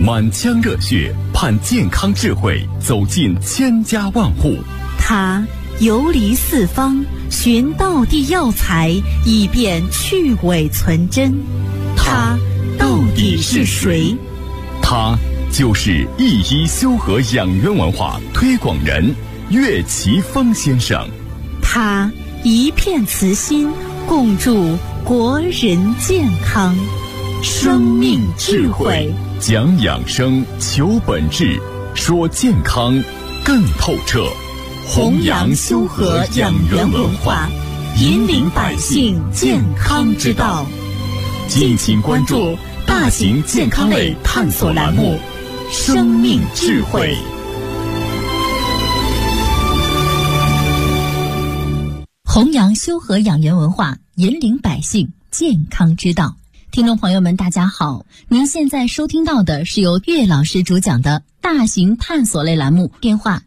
满腔热血盼健康智慧走进千家万户。 他游离四方，寻道地药材，以便去伪存真。他到底是谁？ 他就是一一修和养元文化推广人岳奇峰先生。 他一片慈心，共筑国人健康。生命智慧， 讲养生，求本质，说健康更透彻。 弘扬修和养元文化，引领百姓健康之道。敬请关注大型健康类探索栏目《生命智慧》。弘扬修和养元文化，引领百姓健康之道。听众朋友们，大家好，您现在收听到的是由岳老师主讲的大型探索类栏目，电话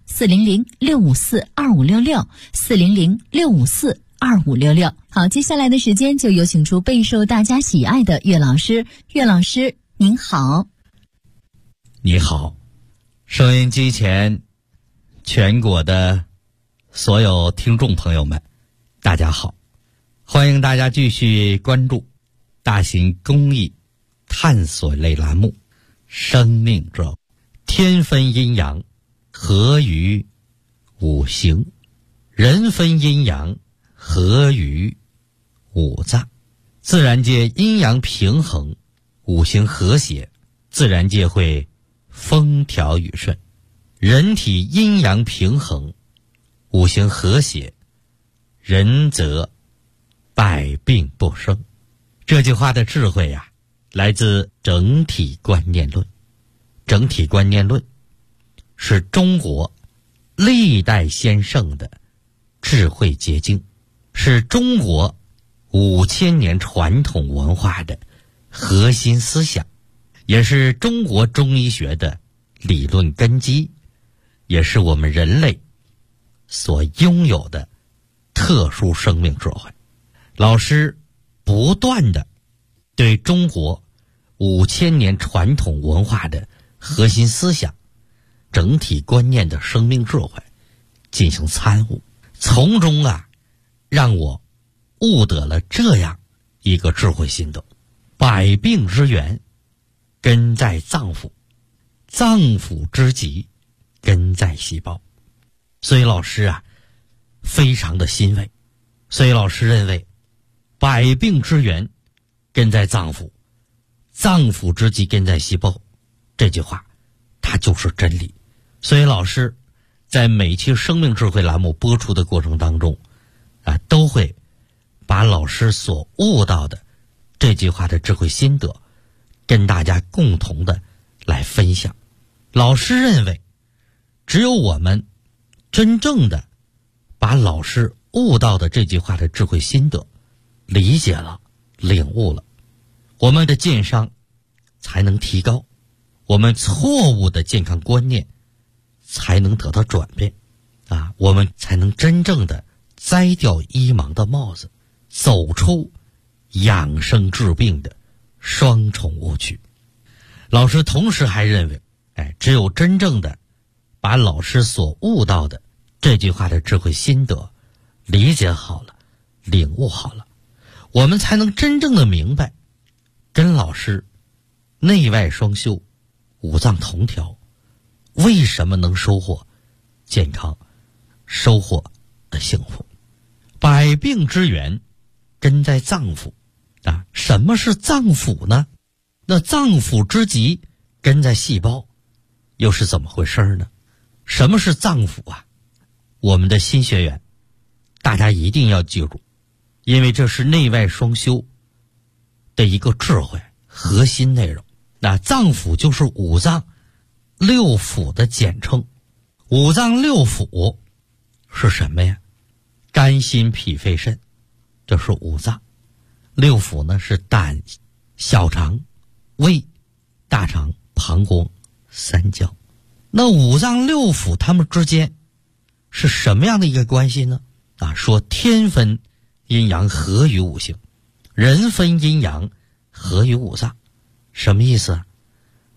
400-654-2566，400-654-2566。好，接下来的时间就有请出备受大家喜爱的岳老师。岳老师您好。 你好，收音机前全国的所有听众朋友们，大家好，欢迎大家继续关注大型公益探索类栏目《生命之天分阴阳，合于五行；人分阴阳，合于五脏。自然界阴阳平衡，五行和谐，自然界会风调雨顺；人体阴阳平衡，五行和谐，人则百病不生。这句话的智慧呀，来自整体观念论。整体观念论是中国历代先圣的智慧结晶，是中国5000年传统文化的核心思想，也是中国中医学的理论根基，也是我们人类所拥有的特殊生命智慧。老师不断的对中国5000年传统文化的核心思想、整体观念的生命智慧进行参悟，从中让我悟得了这样一个智慧心得：百病之源根在脏腑，脏腑之疾根在细胞。所以老师非常的欣慰。所以老师认为百病之源根在脏腑，脏腑之疾根在细胞，这句话它就是真理。所以老师在每期生命智慧栏目播出的过程当中都会把老师所悟到的这句话的智慧心得跟大家共同的来分享。老师认为只有我们真正的把老师悟到的这句话的智慧心得理解了、领悟了，我们的健康才能提高，我们错误的健康观念才能得到转变我们才能真正的摘掉医盲的帽子，走出养生治病的双重误区。老师同时还认为只有真正的把老师所悟到的这句话的智慧心得理解好了、领悟好了，我们才能真正的明白跟老师内外双修、五脏同调为什么能收获健康、收获的幸福。百病之源根在脏腑什么是脏腑呢？那脏腑之疾根在细胞，又是怎么回事呢？什么是脏腑我们的新学员大家一定要记住，因为这是内外双修的一个智慧核心内容。那脏腑就是五脏六腑的简称。五脏六腑是什么呀？肝心脾肺肾，这是五脏。六腑呢是胆、小肠、胃、大肠、膀胱、三焦。那五脏六腑它们之间是什么样的一个关系呢？说天分阴阳，合于五行；人分阴阳，合于五脏。什么意思？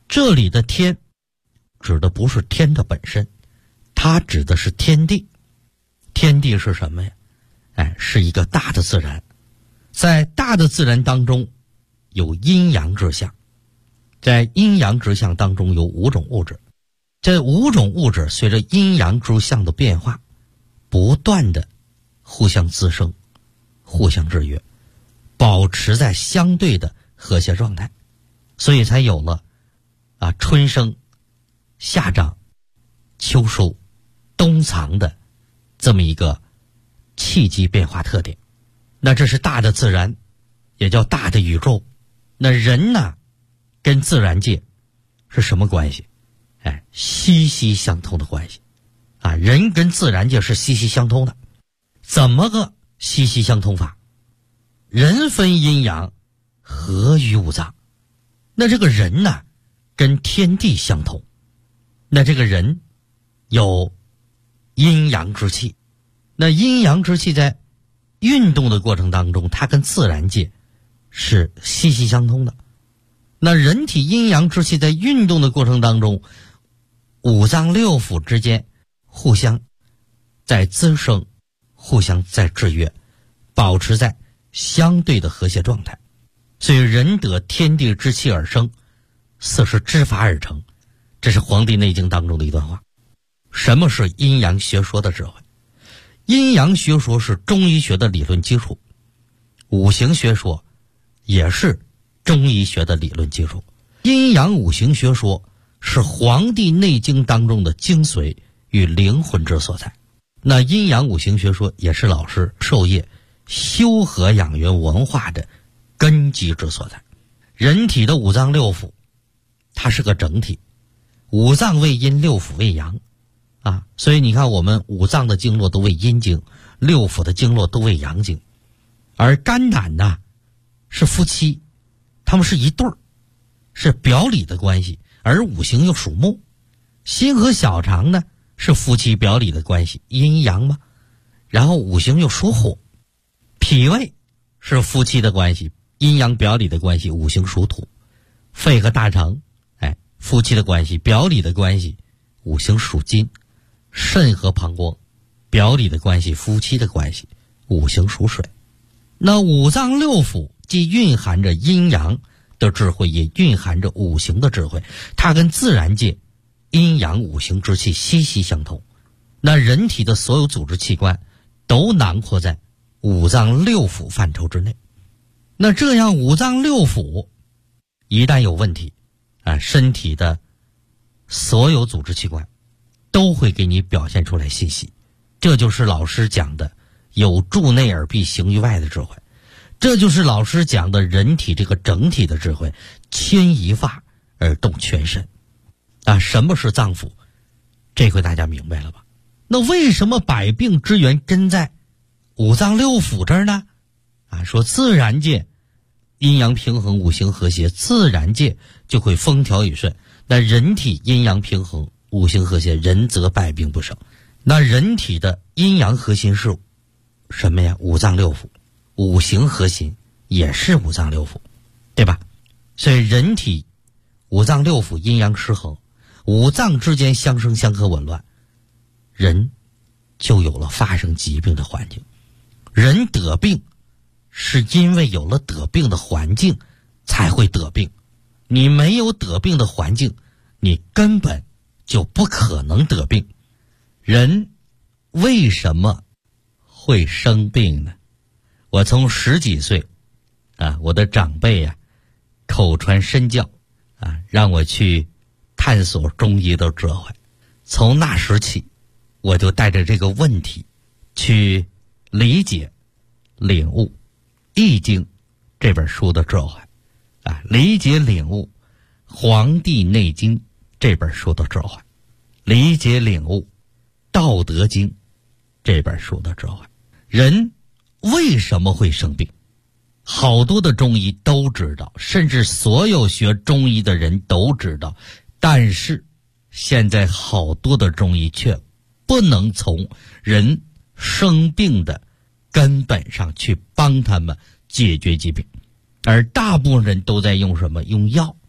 这里的天指的不是天的本身，它指的是天地。天地是什么呀？是一个大的自然。在大的自然当中有阴阳之象，在阴阳之象当中有5种物质，这5种物质随着阴阳之象的变化不断的互相滋生，互相制约，保持在相对的和谐状态，所以才有了春生夏长秋收冬藏的这么一个气机变化特点。那这是大的自然，也叫大的宇宙。那人呢，跟自然界是什么关系？息息相通的关系人跟自然界是息息相通的。怎么个息息相通法？人分阴阳，合于五脏。那这个人呢，跟天地相通。那这个人有阴阳之气，那阴阳之气在运动的过程当中，它跟自然界是息息相通的。那人体阴阳之气在运动的过程当中，五脏六腑之间互相在滋生，互相在制约，保持在相对的和谐状态。所以人得天地之气而生，四时之法而成。这是《黄帝内经》当中的一段话。什么是阴阳学说的智慧？阴阳学说是中医学的理论基础，五行学说也是中医学的理论基础。阴阳五行学说是《黄帝内经》当中的精髓与灵魂之所在。那阴阳五行学说也是老师授业修和养元文化的根基之所在。人体的五脏六腑它是个整体，五脏为阴，六腑为阳所以你看我们五脏的经络都为阴经，六腑的经络都为阳经。而肝胆呢是夫妻，他们是一对儿，是表里的关系。而五行又属木，心和小肠呢是夫妻表里的关系，阴阳嘛。然后五行又属火，脾胃是夫妻的关系，阴阳表里的关系，五行属土。肺和大肠夫妻的关系，表里的关系，五行属金。肾和膀胱表里的关系，夫妻的关系，五行属水。那五脏六腑既蕴含着阴阳的智慧，也蕴含着五行的智慧，它跟自然界阴阳五行之气息息相通。那人体的所有组织器官都囊括在五脏六腑范畴之内。那这样五脏六腑一旦有问题身体的所有组织器官都会给你表现出来信息。这就是老师讲的有助内而必行于外的智慧，这就是老师讲的人体这个整体的智慧，牵一发而动全身什么是脏腑？这回大家明白了吧？那为什么百病之源根在五脏六腑这儿呢？说自然界阴阳平衡，五行和谐，自然界就会风调雨顺。那人体阴阳平衡，五行和谐，人则百病不生。那人体的阴阳核心是什么呀？五脏六腑。五行核心也是五脏六腑，对吧？所以人体五脏六腑阴阳失衡，五脏之间相生相克紊乱，人就有了发生疾病的环境。人得病是因为有了得病的环境才会得病，你没有得病的环境，你根本就不可能得病。人为什么会生病呢？我从10几岁我的长辈口传身教让我去探索中医的智慧。从那时起，我就带着这个问题去理解领悟《易经》这本书的智慧理解领悟《黄帝内经》这本书的智慧，理解领悟《道德经》这本书的智慧。人为什么会生病？好多的中医都知道，甚至所有学中医的人都知道，但是现在好多的中医却不能从人生病的根本上去帮他们解决疾病，而大部分人都在用什么？用药。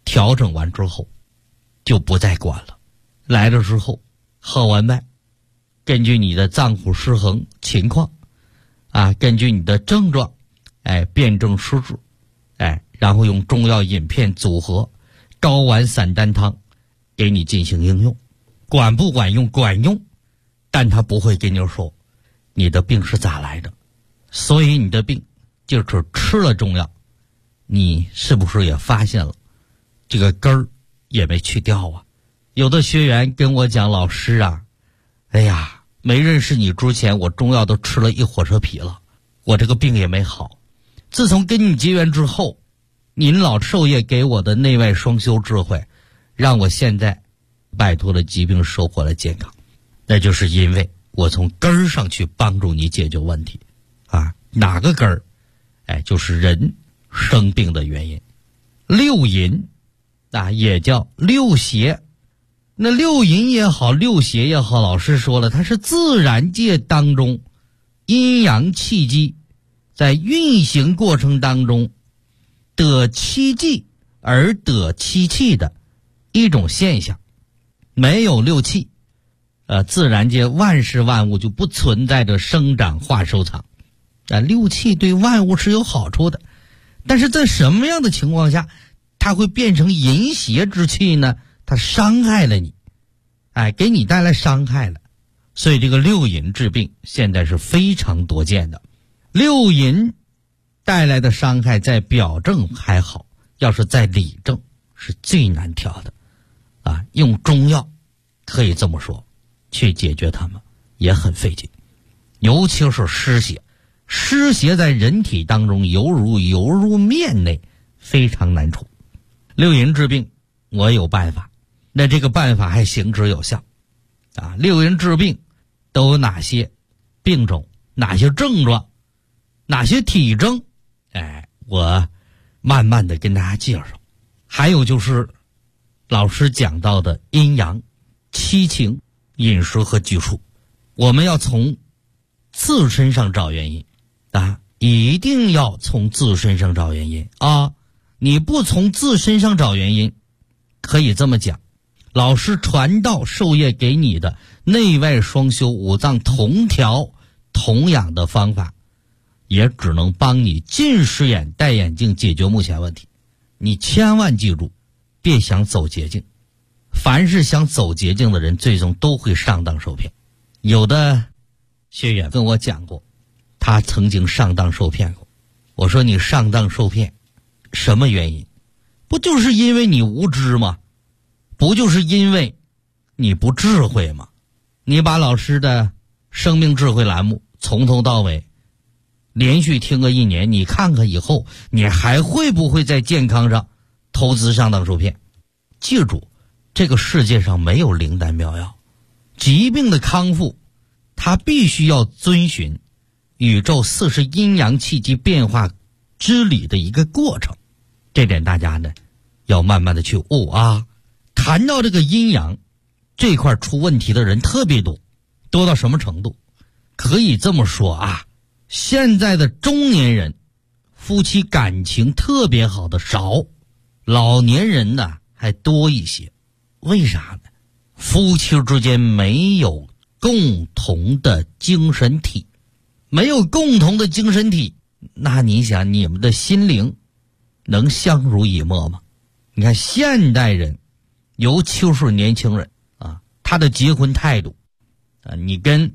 调整完之后就不再管了。来的时候号完脉，根据你的脏腑失衡情况根据你的症状辨证施治然后用中药饮片组合睾丸散丹汤给你进行应用。管不管用？管用，但他不会跟你说你的病是咋来的，所以你的病就是吃了中药，你是不是也发现了这个根儿也没去掉啊？有的学员跟我讲，老师啊，哎呀，没认识你之前我中药都吃了一火车皮了，我这个病也没好，自从跟你结缘之后，您老授业给我的内外双修智慧，让我现在摆脱了疾病，收获了健康。那就是因为我从根儿上去帮助你解决问题哪个根儿？就是人生病的原因。六淫也叫六邪。那六淫也好，六邪也好，老师说了，它是自然界当中阴阳气机在运行过程当中得其气而得其气的一种现象。没有六气自然界万事万物就不存在着生长化收藏六气对万物是有好处的，但是在什么样的情况下它会变成淫邪之气呢？它伤害了你给你带来伤害了。所以这个六淫治病现在是非常多见的。六淫带来的伤害在表症还好，要是在里症是最难调的用中药可以这么说去解决它们也很费劲，尤其是湿邪。湿邪在人体当中犹如面内，非常难除。六淫治病我有办法，那这个办法还行之有效六淫治病都有哪些病种，哪些症状，哪些体征我慢慢的跟大家介绍。还有就是老师讲到的阴阳、七情、饮食和拘束，我们要从自身上找原因一定要从自身上找原因你不从自身上找原因，可以这么讲，老师传道授业给你的内外双修五脏同调同养的方法，也只能帮你近视眼戴眼镜解决目前问题。你千万记住，别想走捷径，凡是想走捷径的人最终都会上当受骗。有的学员跟我讲过，他曾经上当受骗过。我说你上当受骗什么原因？不就是因为你无知吗？不就是因为你不智慧吗？你把老师的生命智慧栏目从头到尾连续听个1年，你看看以后你还会不会在健康上投资上当受骗？记住，这个世界上没有灵丹妙药，疾病的康复它必须要遵循宇宙40阴阳气机变化之理的一个过程，这点大家呢要慢慢的去悟谈到这个阴阳这块出问题的人特别多，多到什么程度？可以这么说现在的中年人夫妻感情特别好的少，老年人呢还多一些。为啥呢？夫妻之间没有共同的精神体，没有共同的精神体，那你想你们的心灵能相濡以沫吗？你看现代人，尤其是年轻人他的结婚态度你跟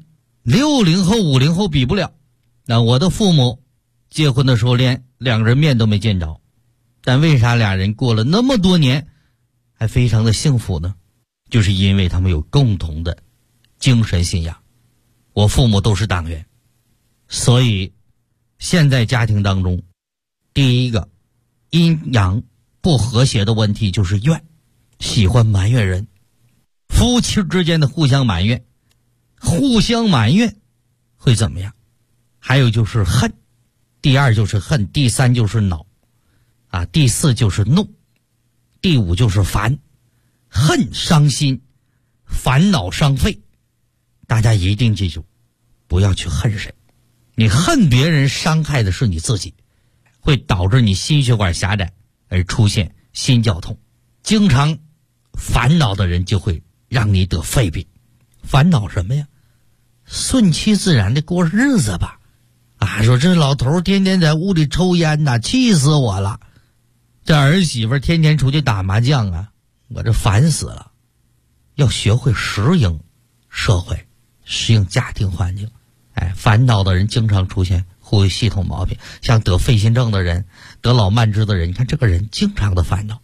60后50后比不了。我的父母结婚的时候连2个人面都没见着，但为啥俩人过了那么多年还非常的幸福呢？就是因为他们有共同的精神信仰。我父母都是党员，所以现在家庭当中第一个阴阳不和谐的问题就是怨，喜欢埋怨人，夫妻之间的互相埋怨会怎么样？还有就是恨，第2就是恨，第3就是恼第4就是怒，第5就是烦。恨伤心，烦恼伤肺。大家一定记住，不要去恨谁，你恨别人伤害的是你自己，会导致你心血管狭窄而出现心绞痛。 经常烦恼的人就会让你得肺病。烦恼什么呀？顺其自然的过日子吧。说这老头天天在屋里抽烟呐，气死我了。这儿媳妇天天出去打麻将啊，我这烦死了。要学会适应社会，适应家庭环境。烦恼的人经常出现呼吸系统毛病，像得肺心症的人，得老慢支的人，你看这个人经常的烦恼。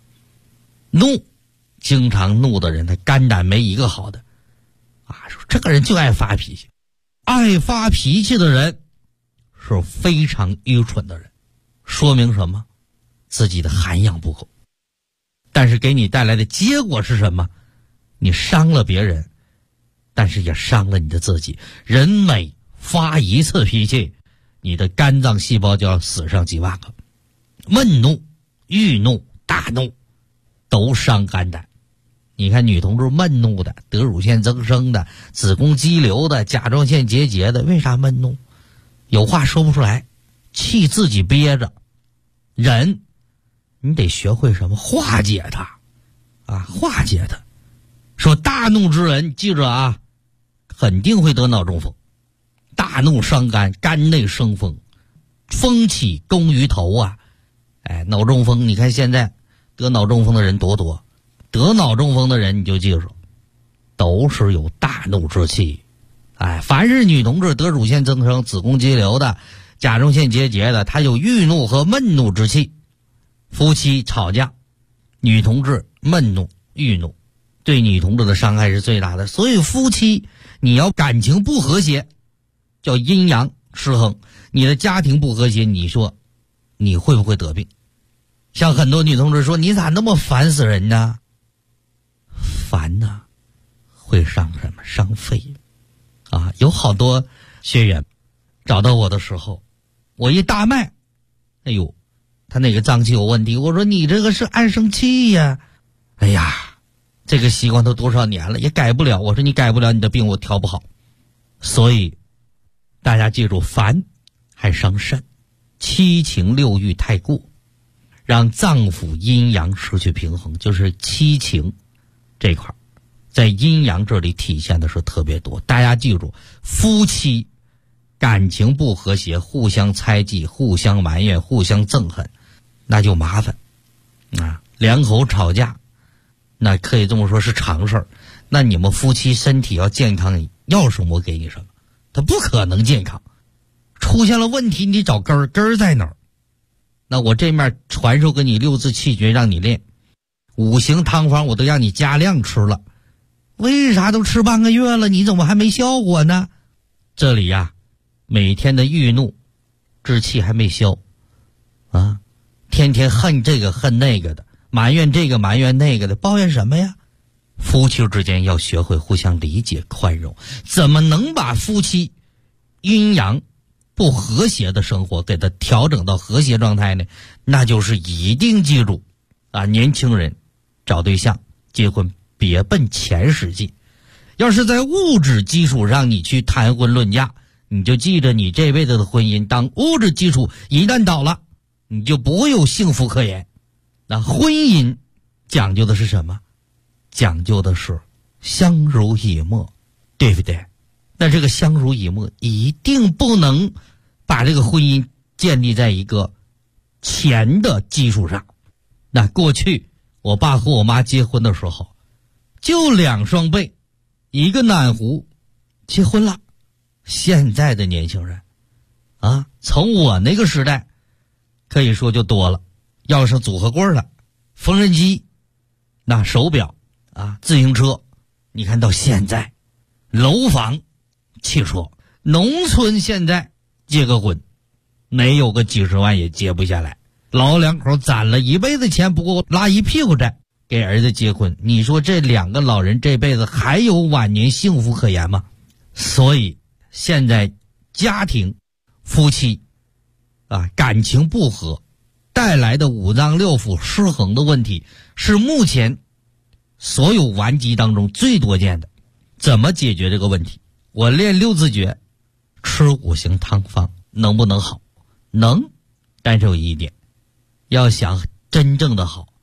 经常怒的人，他肝胆没一个好的。说这个人就爱发脾气。爱发脾气的人是非常愚蠢的人，说明什么？自己的涵养不够。但是给你带来的结果是什么？你伤了别人，但是也伤了你的自己。人每发一次脾气，你的肝脏细胞就要死上几万个。闷怒、郁怒、大怒都伤肝胆。你看女同志闷怒的，得乳腺增生的，子宫肌瘤的，甲状腺结节的，为啥闷怒？有话说不出来，气自己憋着。人你得学会什么？化解它化解它。说大怒之人，记着肯定会得脑中风。大怒伤肝，肝内生风，风起攻于头脑中风，你看现在得脑中风的人多多。得脑中风的人你就记住，都是有大怒之气。凡是女同志得乳腺增生、子宫肌瘤的、甲状腺结节的，她有郁怒和闷怒之气。夫妻吵架，女同志闷怒、郁怒，对女同志的伤害是最大的。所以夫妻你要感情不和谐，叫阴阳失衡，你的家庭不和谐，你说你会不会得病？像很多女同志说，你咋那么烦死人呢？烦呢，会伤什么？伤肺有好多学员找到我的时候，我一大脉，他那个脏器有问题。我说你这个是爱生气呀。这个习惯都多少年了，也改不了。我说你改不了，你的病我调不好。所以大家记住，烦还伤肾，七情六欲太过，让脏腑阴阳失去平衡，就是七情这块在阴阳这里体现的是特别多。大家记住，夫妻感情不和谐，互相猜忌，互相埋怨，互相憎恨，那就麻烦两口吵架，那可以这么说是常事儿。那你们夫妻身体要健康，要什么我给你什么，它不可能健康。出现了问题，你找根儿在哪儿？那我这面传授给你六字气诀让你练，五行汤方我都让你加量吃了，为啥都吃半个月了，你怎么还没效果呢？这里每天的郁怒之气还没消天天恨这个恨那个的，埋怨这个埋怨那个的，抱怨什么呀？夫妻之间要学会互相理解宽容。怎么能把夫妻阴阳不和谐的生活给它调整到和谐状态呢？那就是一定记住年轻人找对象结婚别奔钱使劲。要是在物质基础上你去谈婚论嫁，你就记着你这辈子的婚姻，当物质基础一旦倒了，你就不会有幸福可言。那婚姻讲究的是什么？讲究的是相濡以沫，对不对？那这个相濡以沫一定不能把这个婚姻建立在一个钱的基础上。那过去我爸和我妈结婚的时候，就两双倍，一个暖壶结婚了。现在的年轻人从我那个时代可以说就多了，要上组合柜了，缝纫机，那手表自行车，你看到现在楼房、汽车。农村现在结个婚没有个几十万也结不下来，老两口攒了一辈子钱不够拉一屁股债给儿子结婚，你说这两个老人这辈子还有晚年幸福可言吗？所以现在家庭夫妻感情不和带来的五脏六腑失衡的问题，是目前所有顽疾当中最多见的。怎么解决这个问题？我练六字诀，吃五行汤方，能不能好？能，但是有一点，要想真正的好，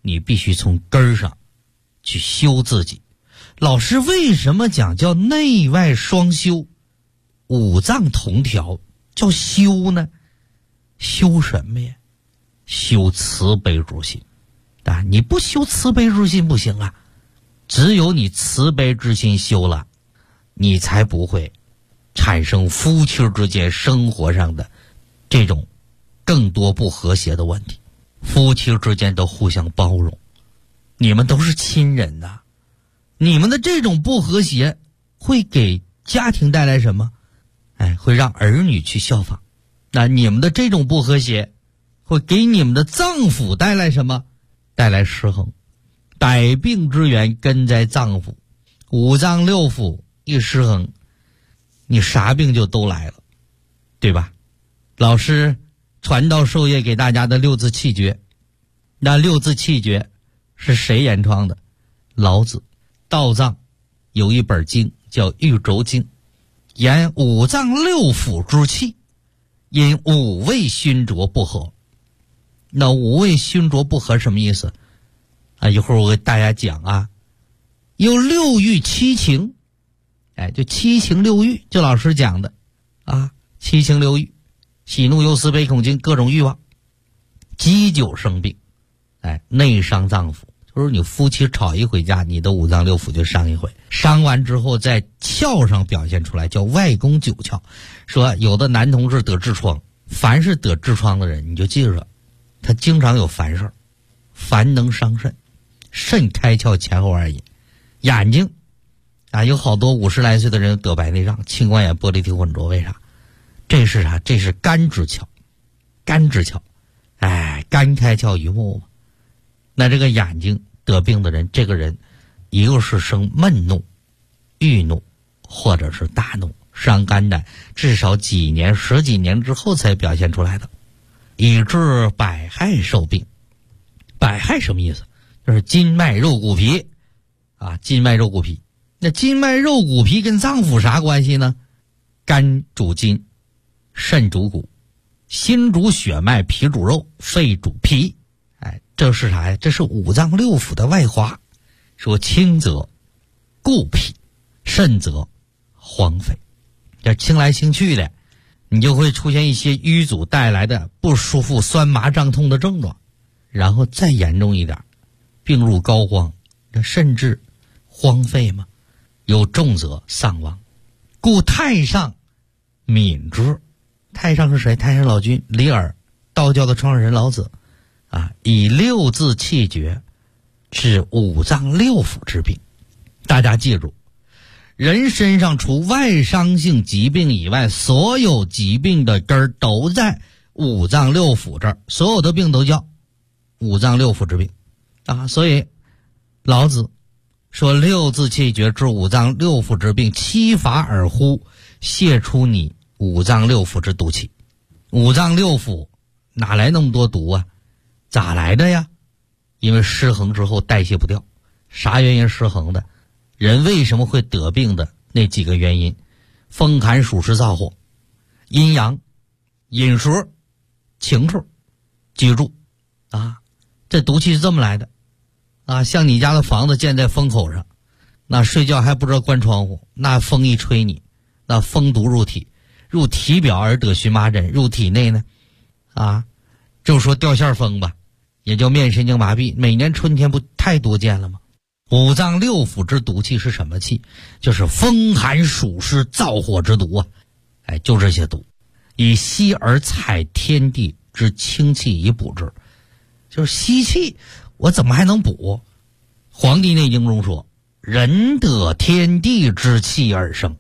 你必须从根儿上去修自己。老师为什么讲叫内外双修，五脏同调叫修呢？修什么呀？修慈悲之心啊！你不修慈悲之心不行啊，只有你慈悲之心修了，你才不会产生夫妻之间生活上的这种更多不和谐的问题。夫妻之间都互相包容，你们都是亲人呐，你们的这种不和谐会给家庭带来什么？会让儿女去效仿。那你们的这种不和谐会给你们的脏腑带来什么？带来失衡。百病之源根在脏腑，五脏六腑一失衡，你啥病就都来了，对吧？老师传道授业给大家的六字气诀，那六字气诀是谁原创的？老子。道藏有一本经叫《玉轴经》，言五脏六腑之气，因五味熏浊不和。那五味熏浊不和什么意思啊？一会儿我给大家讲啊。有六欲七情，就七情六欲，就老师讲的啊，七情六欲，喜怒忧思悲恐惊，各种欲望，积久生病，内伤脏腑。就是你夫妻吵一回架，你的五脏六腑就伤一回，伤完之后在窍上表现出来，叫外攻九窍。说有的男同志得痔疮，凡是得痔疮的人，你就记着，他经常有烦事儿，烦能伤肾，肾开窍前后而已。眼睛啊，有好多50来岁的人得白内障、青光眼、玻璃体混浊，为啥？这是啥？这是肝之窍，肝之窍，肝开窍于目嘛。那这个眼睛得病的人，这个人一个是生闷怒、郁怒，或者是大怒，伤肝胆，至少几年、10几年之后才表现出来的，以致百害受病。百害什么意思？就是筋脉肉骨皮啊，筋脉肉骨皮。那筋脉肉骨皮跟脏腑啥关系呢？肝主筋，肾主骨，心主血脉，脾主肉，肺主脾。这是啥呀？这是五脏六腑的外化。说轻则固脾，甚则荒废。这轻来轻去的，你就会出现一些瘀阻带来的不舒服、酸麻胀痛的症状，然后再严重一点，病入膏肓，甚至荒废嘛。有重则丧亡。故太上敏之。太上是谁？太上老君李耳，道教的创始人老子以六字气诀治五脏六腑之病。大家记住，人身上除外伤性疾病以外，所有疾病的根儿都在五脏六腑这儿，所有的病都叫五脏六腑之病所以老子说六字气诀治五脏六腑之病，七法而乎，泄出你五脏六腑之毒气。五脏六腑哪来那么多毒啊？咋来的呀？因为失衡之后代谢不掉。啥原因失衡的？人为什么会得病的那几个原因：风寒暑湿燥火、阴阳、饮食、情处、居住这毒气是这么来的像你家的房子建在风口上，那睡觉还不知道关窗户，那风一吹你，那风毒入体，入体表而得荨麻疹，入体内呢就说掉线风吧，也叫面神经麻痹，每年春天不太多见了吗？五脏六腑之毒气是什么气？就是风寒暑湿燥火之毒就这些毒。以吸而采天地之清气以补之，就是吸气，我怎么还能补？黄帝内经中说，人得天地之气而生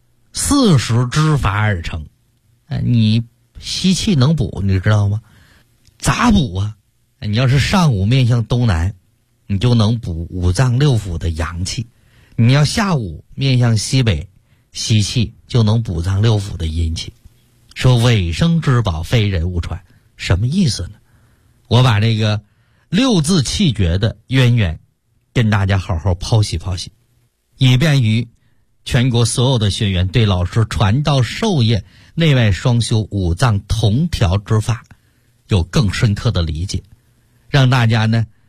，40之法而成。你吸气能补，你知道吗？咋补啊？你要是上午面向东南，你就能补五脏六腑的阳气；你要下午面向西北吸气，就能补脏六腑的阴气。说尾生之宝，非人勿传，什么意思呢？我把这个六字气诀的渊源跟大家好好剖析剖析，以便于全国所有的学员对老师传道授业内外双修五脏同调之法有更深刻的理解，让大家呢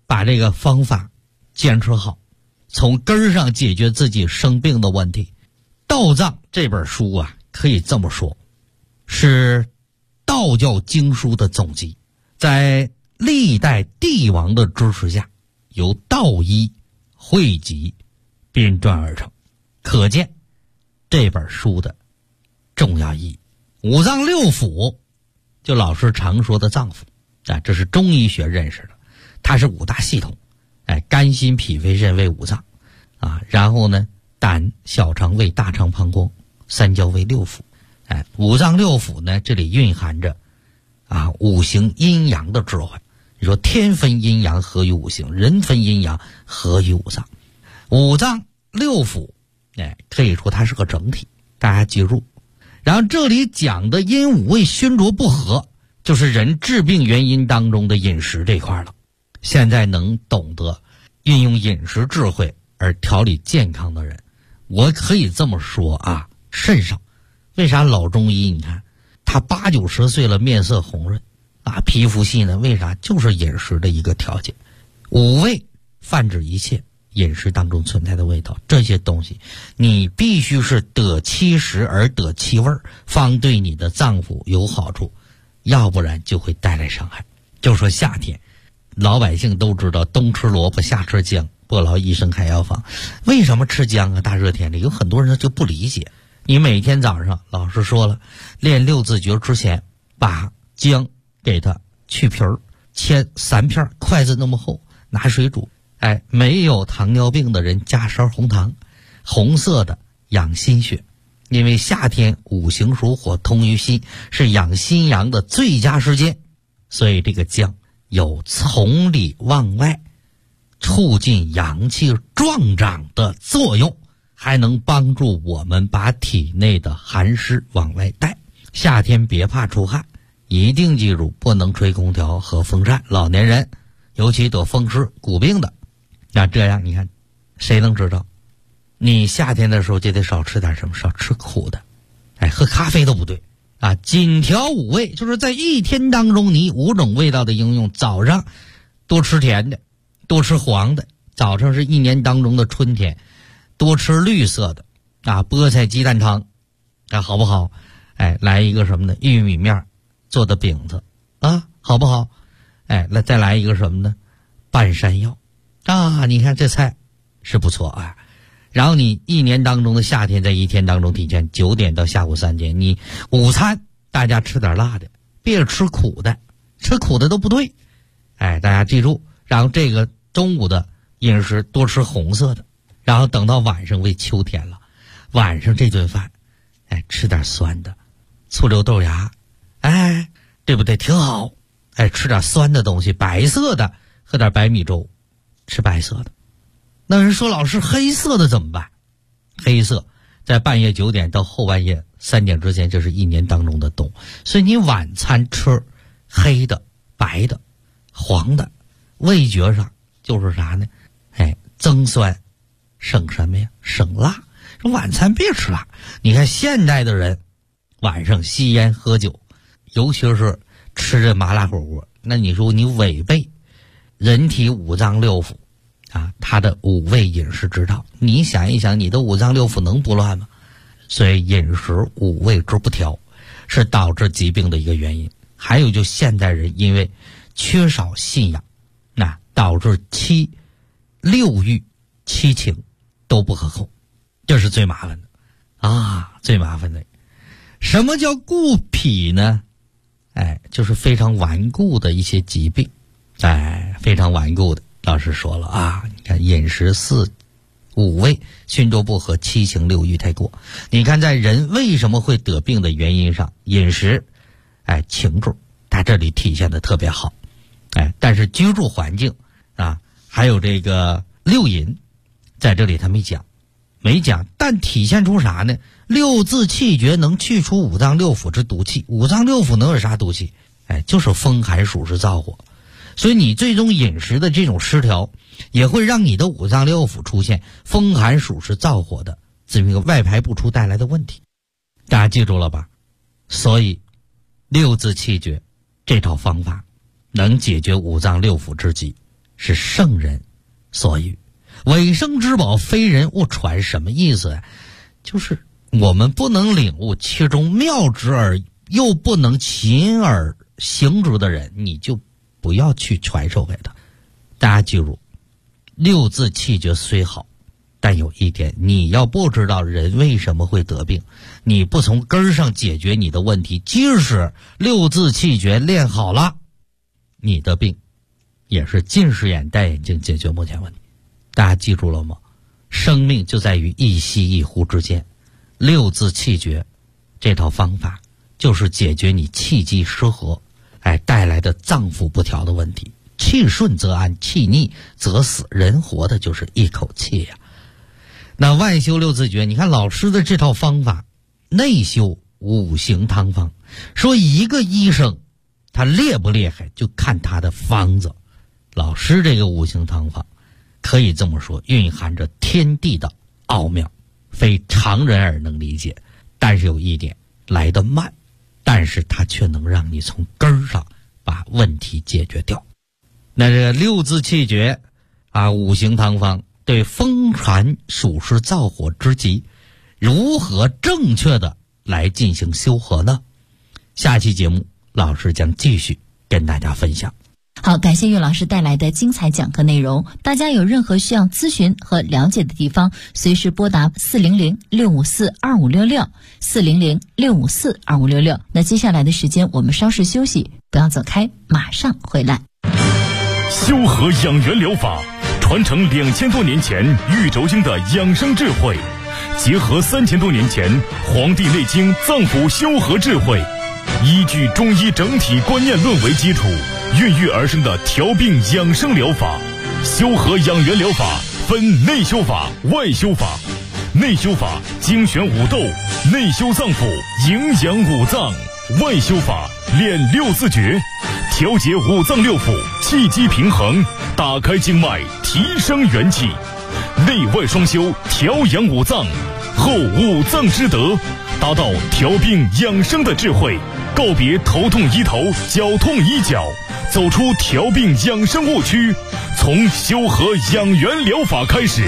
把这个方法坚持好，从根儿上解决自己生病的问题。道藏这本书啊，可以这么说，是道教经书的总集，在历代帝王的支持下，由道医汇集编撰而成，可见这本书的重要意义。五脏六腑，就老师常说的脏腑啊，这是中医学认识的，它是五大系统，肝心脾肺肾为五脏啊，然后呢，胆小肠胃大肠膀胱三焦为六腑，五脏六腑呢，这里蕴含着啊五行阴阳的智慧。你说天分阴阳合于五行，人分阴阳合于五脏，五脏六腑，可以说它是个整体，大家记住。然后这里讲的因五味熏浊不和，就是人治病原因当中的饮食这块了。现在能懂得运用饮食智慧而调理健康的人，我可以这么说啊，肾上为啥老中医你看他80、90岁了面色红润啊，皮肤细呢？为啥？就是饮食的一个条件。五味泛指一切饮食当中存在的味道，这些东西你必须是得其食而得其味，方对你的脏腑有好处，要不然就会带来伤害。就说夏天，老百姓都知道冬吃萝卜夏吃姜，不劳医生开药方。为什么吃姜啊？大热天里有很多人就不理解。你每天早上，老师说了，练六字诀之前，把姜给它去皮儿，切3片，筷子那么厚，拿水煮。没有糖尿病的人加勺红糖，红色的养心血，因为夏天五行属火，通于心，是养心阳的最佳时间，所以这个姜有从里往外促进阳气壮长的作用，还能帮助我们把体内的寒湿往外带。夏天别怕出汗，一定记住不能吹空调和风扇，老年人尤其得风湿骨病的，那这样你看谁能知道？你夏天的时候就得少吃点什么，少吃苦的，喝咖啡都不对啊。紧调五味，就是在一天当中你5种味道的应用。早上多吃甜的，多吃黄的，早上是一年当中的春天，多吃绿色的啊，菠菜鸡蛋汤啊，好不好？来一个什么呢？玉米面做的饼子啊，好不好？再来一个什么呢？半山药啊，你看这菜是不错啊。然后你一年当中的夏天，在一天当中体现9点到下午3点，你午餐大家吃点辣的，别吃苦的，吃苦的都不对。大家记住，然后这个中午的饮食多吃红色的，然后等到晚上为秋天了，晚上这顿饭，吃点酸的，醋溜豆芽，对不对？挺好。吃点酸的东西，白色的，喝点白米粥，吃白色的。那人说老师黑色的怎么办？黑色在半夜9点到后半夜3点之间，就是一年当中的冬，所以你晚餐吃黑的、白的、黄的，味觉上就是啥呢？增酸，省什么呀？省辣。说晚餐别吃辣。你看现代的人晚上吸烟喝酒，尤其是吃这麻辣火锅，那你说你违背人体五脏六腑啊，它的五味饮食之道，你想一想，你的五脏六腑能不乱吗？所以饮食五味之不调是导致疾病的一个原因。还有就现代人因为缺少信仰，那导致6欲7情都不可控，这是最麻烦的啊，最麻烦的。什么叫固脾呢？就是非常顽固的一些疾病，非常顽固的。老师说了啊，你看饮食4、5味熏浊不和，7情6欲太过。你看在人为什么会得病的原因上，饮食，情志，它这里体现的特别好。但是居住环境啊，还有这个6淫，在这里他没讲，但体现出啥呢？6字气诀能去除五脏六腑之毒气。五脏六腑能有啥毒气？就是风寒暑湿燥火。所以你最终饮食的这种失调，也会让你的五脏六腑出现风寒暑湿燥火的这么一个外排不出带来的问题。大家记住了吧？所以6字气诀这套方法能解决五脏六腑之疾， 是圣人所语，委生之宝非人勿传，什么意思呀？就是我们不能领悟其中妙旨而又不能勤而行之的人，你就不要去传授给他。大家记住，六字气诀虽好，但有一点，你要不知道人为什么会得病，你不从根儿上解决你的问题，即使六字气诀练好了，你的病也是近视眼戴眼镜解决目前问题。大家记住了吗？生命就在于一吸一呼之间。六字气诀这套方法就是解决你气机失和带来的脏腑不调的问题。气顺则安，气逆则死，人活的就是一口气呀。那外修六字诀，你看老师的这套方法，内修五行汤方，说一个医生他厉不厉害就看他的方子。老师这个五行汤方可以这么说，蕴含着天地的奥妙，非常人而能理解。但是有一点，来得慢，但是它却能让你从根儿上把问题解决掉。那这六字气诀五行汤方对风寒暑湿燥火之疾如何正确的来进行修和呢？下期节目老师将继续跟大家分享。 好，感谢岳老师带来的精彩讲课内容。大家有任何需要咨询和了解的地方，随时拨打400-654-2566 400-654-2566。那接下来的时间我们稍事休息，不要走开，马上回来。 修和养元疗法传承2000多年前玉轴经的养生智慧，结合3000多年前《黄帝内经》脏腑修和智慧，依据中医整体观念论为基础，孕育而生的调病养生疗法。修和养元疗法分内修法、外修法。内修法精选五斗，内修脏腑，营养五脏；外修法练六字诀，调节五脏六腑，气机平衡，打开经脉，提升元气。内外双修，调养五脏，后五脏之德，达到调病养生的智慧，告别头痛医头，脚痛医脚，走出调病养生误区，从修和养元疗法开始。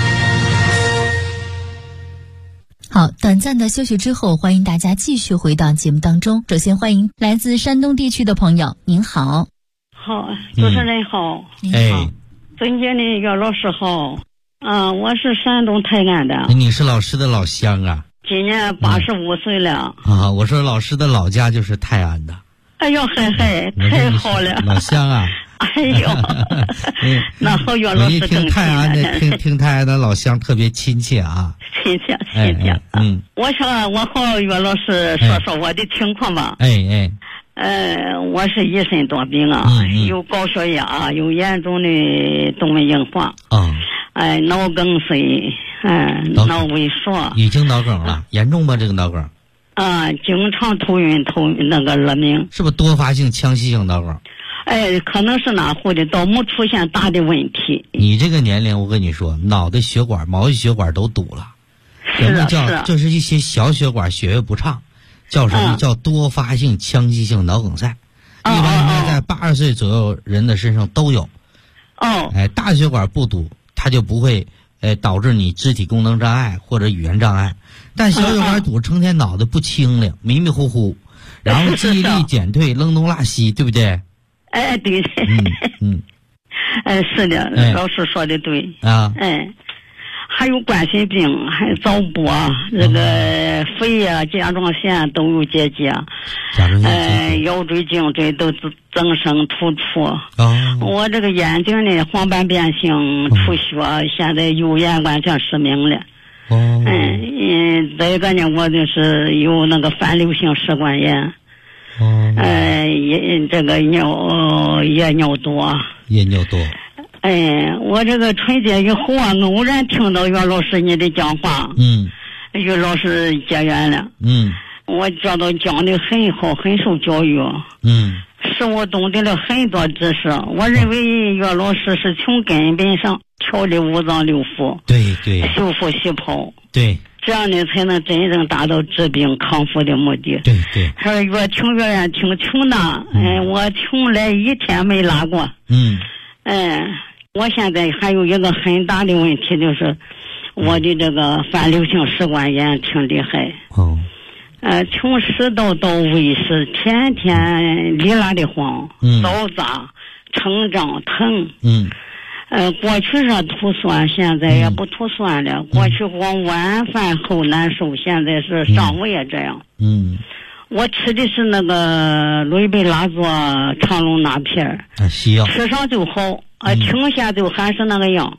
好，短暂的休息之后，欢迎大家继续回到节目当中。首先欢迎来自山东地区的朋友，您好。 好，主持人好。 您好。 尊敬的岳老师好。我是山东泰安的。 你是老师的老乡啊？ 今年85岁了。 我说老师的老家就是泰安的。 哎呦，太好了。 老乡啊。 哎呦，那好，岳老师听泰安的，听泰安的老乡特别亲切啊。 亲切。我想我和岳老师说说我的情况吧。我是一身多病有高血压，有严重的动脉硬化脑梗塞，脑萎缩。 已经脑梗了，严重吧？这个脑梗经常头晕那个耳鸣。 是不是多发性腔隙性脑梗？ 可能是哪户的，倒没出现大的问题。 你这个年龄，我跟你说，脑袋血管、毛细血管都堵了。什么叫？就是一些小血管血液不畅，叫什么叫多发性腔隙性脑梗塞？一般在80岁左右人的身上都有。大血管不堵，它就不会导致你肢体功能障碍或者语言障碍。但小血管堵，成天脑袋不清亮，迷迷糊糊，然后记忆力减退，扔东落西，对不对？ 对。是的，老师说的对。还有冠心病，还早搏，这个肺啊、甲状腺都有结节，腰椎、颈椎都增生突出。我这个眼睛呢，黄斑变性出血，现在右眼完全失明了。再一个呢，我就是有那个反流性食管炎。这个夜尿多。我这个春节以后偶然听到岳老师你的讲话，岳老师结缘了，我觉得讲的很好，很受教育，使我懂得了很多知识。我认为岳老师是从根本上调理五脏六腑，对，修复细胞，对，这样呢才能真正达到治病康复的目的。对，越听越愿听，穷的，我从来一天没拉过。 我现在还有一个很大的问题，就是我的这个反流性食管炎挺厉害。从食道到胃是天天里拉的慌，早扎、成胀、疼。过去是吐酸，现在也不吐酸了。过去光晚饭后难受，现在是上午也这样。我吃的是那个氯贝拉唑长龙钠片， 西药吃上就好，停下就还是那个样。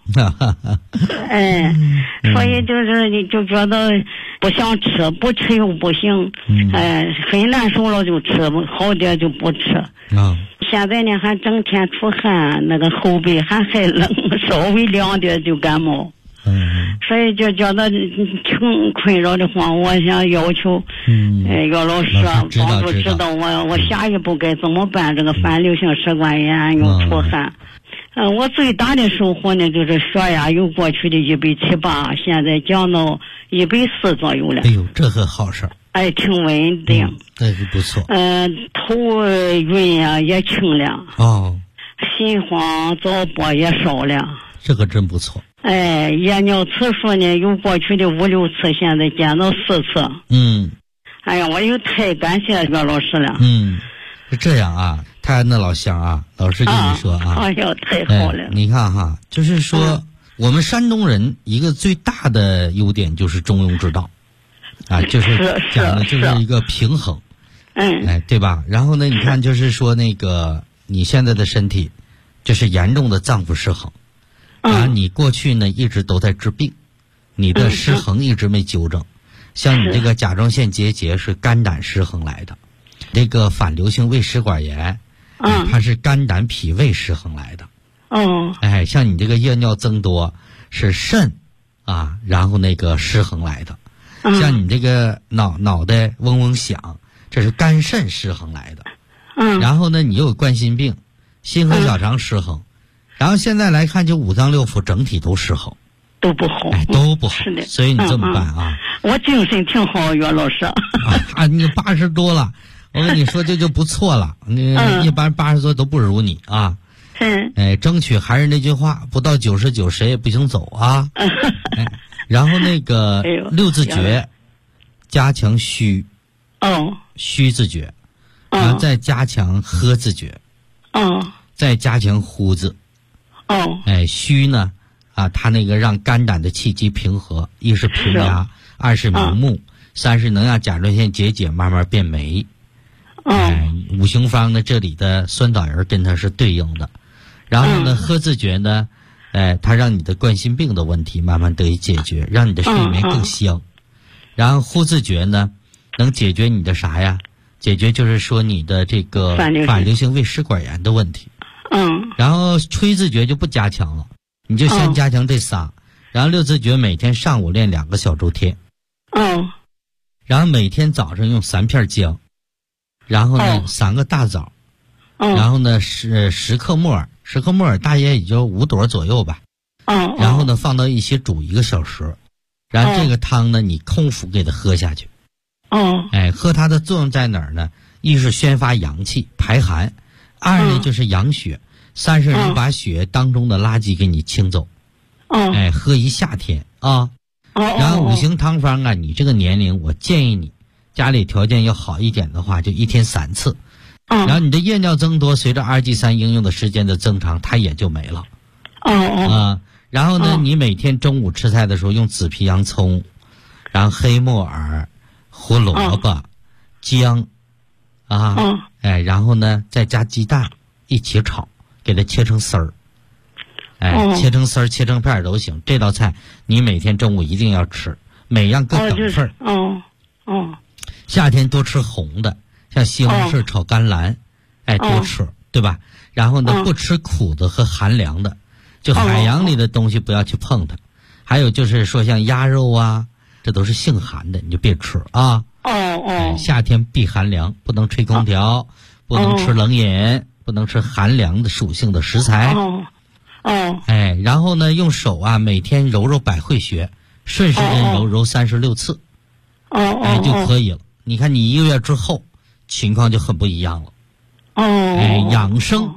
所以就是你就觉得不想吃，不吃又不行，很难受了就吃，好点就不吃。现在呢还整天出汗，那个后背还冷，稍微凉点就感冒。所以就觉得挺困扰的慌，我想要求姚老师帮助指导我下一步该怎么办。这个反流性食管炎又出汗，我最大的收获呢就是血压由过去的178，现在降到140左右了。 哎呦，这可好事。 挺稳定， 这是不错。 头晕呀也轻了，心慌早搏也少了， 这个真不错。 夜尿次数呢由过去的5、6次，现在减到4次。哎呀，我又太感谢姚老师了。 是这样啊，太安的老乡啊，老师跟你说啊， 哎呀，太好了。 你看哈，就是说我们山东人一个最大的优点就是中庸之道。就是讲的就是一个平衡，对吧？然后呢，你看，就是说那个你现在的身体，就是严重的脏腑失衡，然后你过去呢一直都在治病，你的失衡一直没纠正。像你这个甲状腺结节是肝胆失衡来的，这个反流性胃食管炎，它是肝胆脾胃失衡来的。像你这个夜尿增多是肾然后那个失衡来的。像你这个脑袋嗡嗡响，这是肝肾失衡来的。然后呢，你又有冠心病，心和小肠失衡，然后现在来看，就五脏六腑整体都失衡， 都不好。 都不好。 是的。 所以你这么办啊？ 我精神挺好，袁老师。 你80多了，我跟你说这就不错了。一般80多都不如你啊。争取还是那句话，不到99谁也不行走啊。然后那个6字诀，加强虚，虚字诀，然后再加强喝字诀，再加强呼字，虚呢它那个让肝胆的气机平和，一是平压，二是明目，三是能让甲状腺结节慢慢变没。五行方呢这里的酸枣仁跟它是对应的。然后呢喝字诀呢它让你的冠心病的问题慢慢得以解决，让你的睡眠更香。然后呼字诀呢能解决你的啥呀？解决就是说你的这个反流性胃食管炎的问题。然后吹字诀就不加强了，你就先加强这仨。然后6字诀每天上午练2个小周天。然后每天早上用3片姜，然后呢3个大枣，然后呢10克木耳，10克木耳大约也就5朵左右吧。然后呢放到一起煮1个小时，然后这个汤呢你空腹给它喝下去。喝它的作用在哪儿呢？一是宣发阳气排寒，二呢就是养血，三是能把血当中的垃圾给你清走。喝一夏天啊。然后五行汤方你这个年龄我建议你家里条件要好一点的话，就1天3次。然后你的夜尿增多，随着2G3应用的时间的增长，它也就没了。然后呢，你每天中午吃菜的时候用紫皮洋葱，然后黑木耳、胡萝卜、姜，然后呢再加鸡蛋一起炒，给它切成丝儿。切成丝儿、切成片都行。这道菜你每天中午一定要吃，每样各等份儿。夏天多吃红的，像西红柿炒甘蓝，多吃，对吧？然后呢，不吃苦的和寒凉的，就海洋里的东西不要去碰它。还有就是说像鸭肉啊，这都是性寒的，你就别吃啊。夏天避寒凉，不能吹空调，不能吃冷饮，不能吃寒凉的属性的食材。然后呢，用手每天揉揉百会穴，顺时针揉36次，就可以了。你看你1个月之后，情况就很不一样了。养生，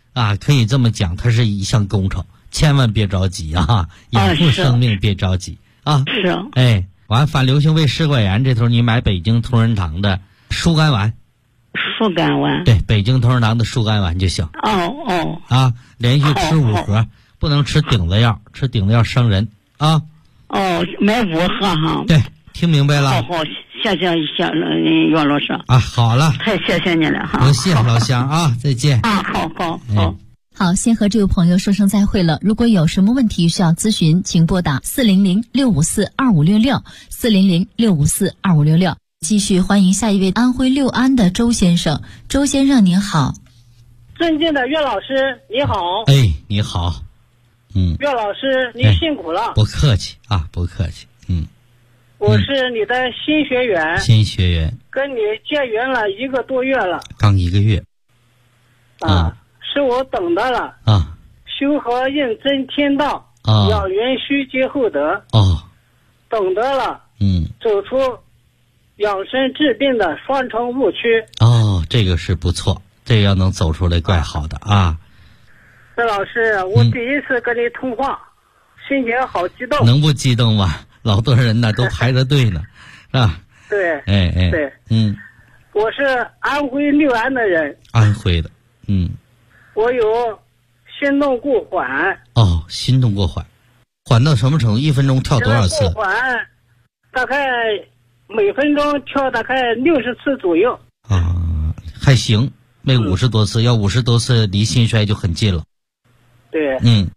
啊，可以这么讲，它是一项工程，千万别着急啊，养护生命别着急啊。 是。 哎，完反流行胃食管炎这头，你买北京同仁堂的疏肝丸。 疏肝丸。 对，北京同仁堂的疏肝丸就行。啊，连续吃5盒，不能吃顶子药，吃顶子药伤人啊。 买5盒哈。 对，听明白了。 好，谢谢袁老师。 啊，好了， 太谢谢你了哈。 多谢老乡啊，再见。 啊，好。 好，先和这位朋友说声再会了。如果有什么问题需要咨询，请拨打400-654-2566 400-654-2566。继续欢迎下一位安徽六安的周先生。周先生您好。 尊敬的岳老师你好。 哎，你好。 岳老师你辛苦了。 不客气啊，不客气。 我是你的新学员。 新学员。 跟你结缘了1个多月了。 刚1个月。 是我等的了。修和认真天道。养元虚皆厚德。等得了。走出养生治病的双重误区。 这个是不错，这个要能走出来怪好的啊。 岳老师，我第一次跟你通话，心情好激动。 能不激动吗？老多人呢都排着队呢，是吧？ 对。 对。 我是安徽六安的人。 安徽的。 我有心动过缓。 心动过缓，缓到什么程度？1分钟跳多少次？ 过缓大概每分钟跳大概60次左右。 还行，没50多次，要50多次离心衰就很近了。 对。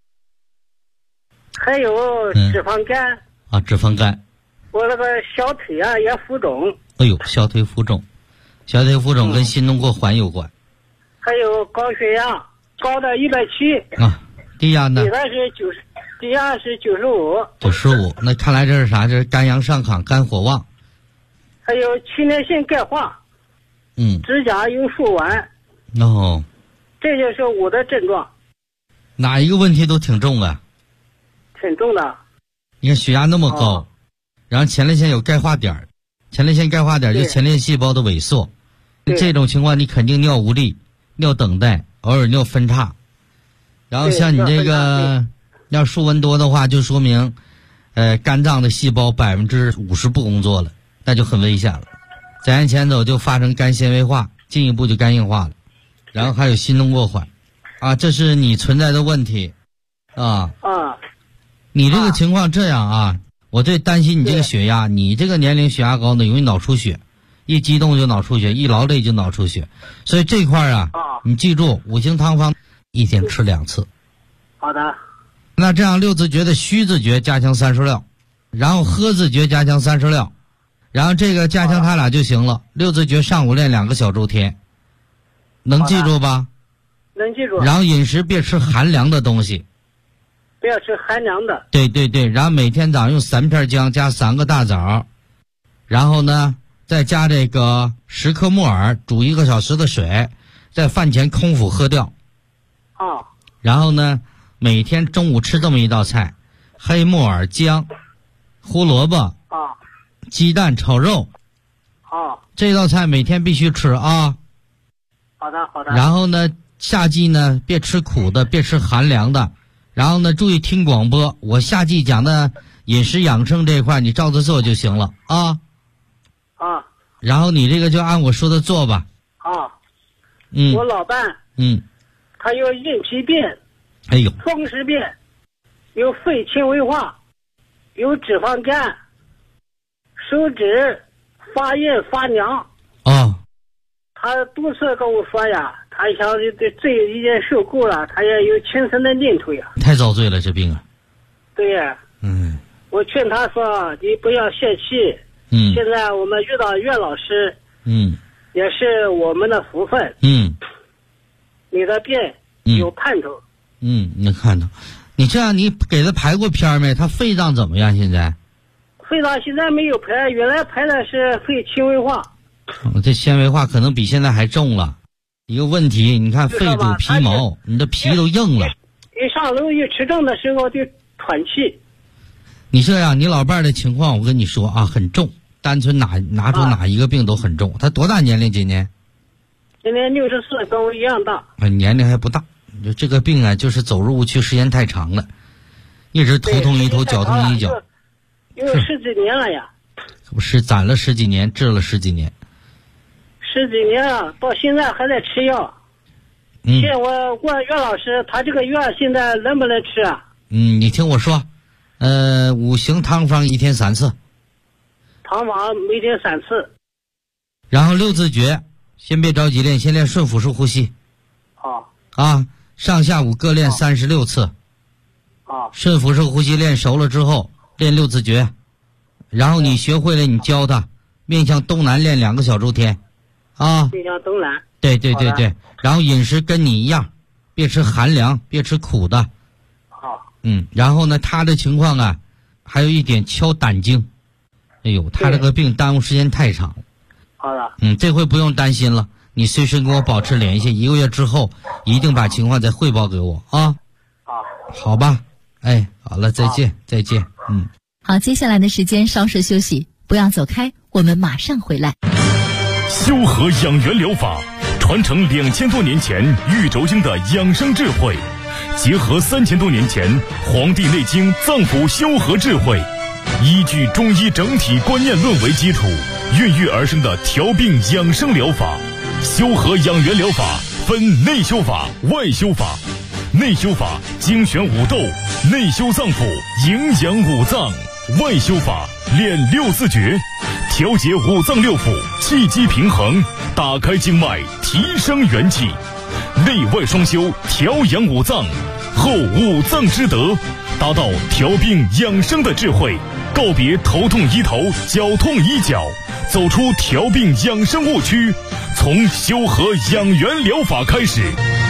还有脂肪肝。 脂肪肝。 我那个小腿也浮肿。 哎呦，小腿浮肿跟心动过缓有关。 还有高血压，高的170。 低压呢？ 低压是95。 95，那看来这是啥？这是肝阳上亢，肝火旺。 还有前列腺钙化。指甲有数完。这就是我的症状。 哪一个问题都挺重的。 挺重的。 你看血压那么高，然后前列腺有钙化点，前列腺钙化点就前列腺细胞的萎缩，这种情况你肯定尿无力、尿等待，偶尔尿分叉。然后像你这个要数文多的话，就说明肝脏的细胞50%不工作了，那就很危险了。再往前走就发生肝纤维化，进一步就肝硬化了。然后还有心动过缓这是你存在的问题你这个情况这样我最担心你这个血压，你这个年龄血压高呢，容易脑出血，一激动就脑出血，一劳累就脑出血，所以这块你记住5行汤方1天吃2次。 好的。 那这样6字诀的虚字诀加强36，然后喝字诀加强36，然后这个加强它俩就行了。6字诀上午练2个小周天，能记住吧？ 能记住。 然后饮食别吃寒凉的东西。 不要吃寒凉的。 对，然后每天早上用3片姜加3个大枣，然后呢再加这个10克木耳，煮1个小时的水，在饭前空腹喝掉。然后呢每天中午吃这么一道菜：黑木耳姜、胡萝卜、鸡蛋炒肉。这道菜每天必须吃好的。 然后呢夏季呢别吃苦的，别吃寒凉的。然后呢注意听广播，我夏季讲的饮食养生这一块你照着做就行了然后你这个就按我说的做吧。 我老伴他有硬皮病，风湿病，有肺纤维化，有脂肪肝，手指发炎发凉。他多次跟我说呀，他想这已经受够了，他也有轻生的念头呀。 太遭罪了这病对呀。我劝他说你不要泄气。现在我们遇到岳老师也是我们的福分。你的病有盼头。 能看到。你这样你给他排过片没？他肺脏怎么样现在？ 肺脏现在没有排，原来排的是肺纤维化。 这纤维化可能比现在还重了。一个问题，你看肺主皮毛，你的皮都硬了。 一上楼一持证的时候就喘气。 你这样，你老伴儿的情况我跟你说很重，单纯拿出哪一个病都很重。他多大年龄？今年？ 今年64，跟我一样大。 年龄还不大， 就这个病啊，就是走入误区时间太长了，一直头痛医头，脚痛医脚， 有10几年了呀。 不是攒了10几年，治了10几年。 10几年了，到现在还在吃药。现在我问岳老师，他这个药现在能不能吃啊？ 你听我说，5行汤方1天3次。 汤方每天3次。 然后6字诀，先别着急练，先练顺腹式呼吸。上下午各练36次。顺腹式呼吸练熟了之后，练6字诀。然后你学会了，你教他面向东南练2个小周天。 面向东南。 对。然后饮食跟你一样，别吃寒凉，别吃苦的。然后呢，他的情况啊，还有一点敲胆经。哎呦，他这个病耽误时间太长了。 好了。 这回不用担心了，你随时跟我保持联系，1个月之后一定把情况再汇报给我啊。好吧。好了，再见。 好，接下来的时间稍事休息，不要走开，我们马上回来。 修和养元疗法传承2000多年前玉轴经的养生智慧，结合3000多年前《黄帝内经》脏腑修和智慧，依据中医整体观念论为基础，孕育而生的调病养生疗法。修和养元疗法分内修法、外修法。内修法精选五斗，内修脏腑，营养五脏；外修法练6字诀，调节五脏六腑，气机平衡，打开经脉，提升元气。内外双修，调养五脏，后五脏之德，达到调病养生的智慧，告别头痛医头，脚痛医脚，走出调病养生误区，从修和养元疗法开始。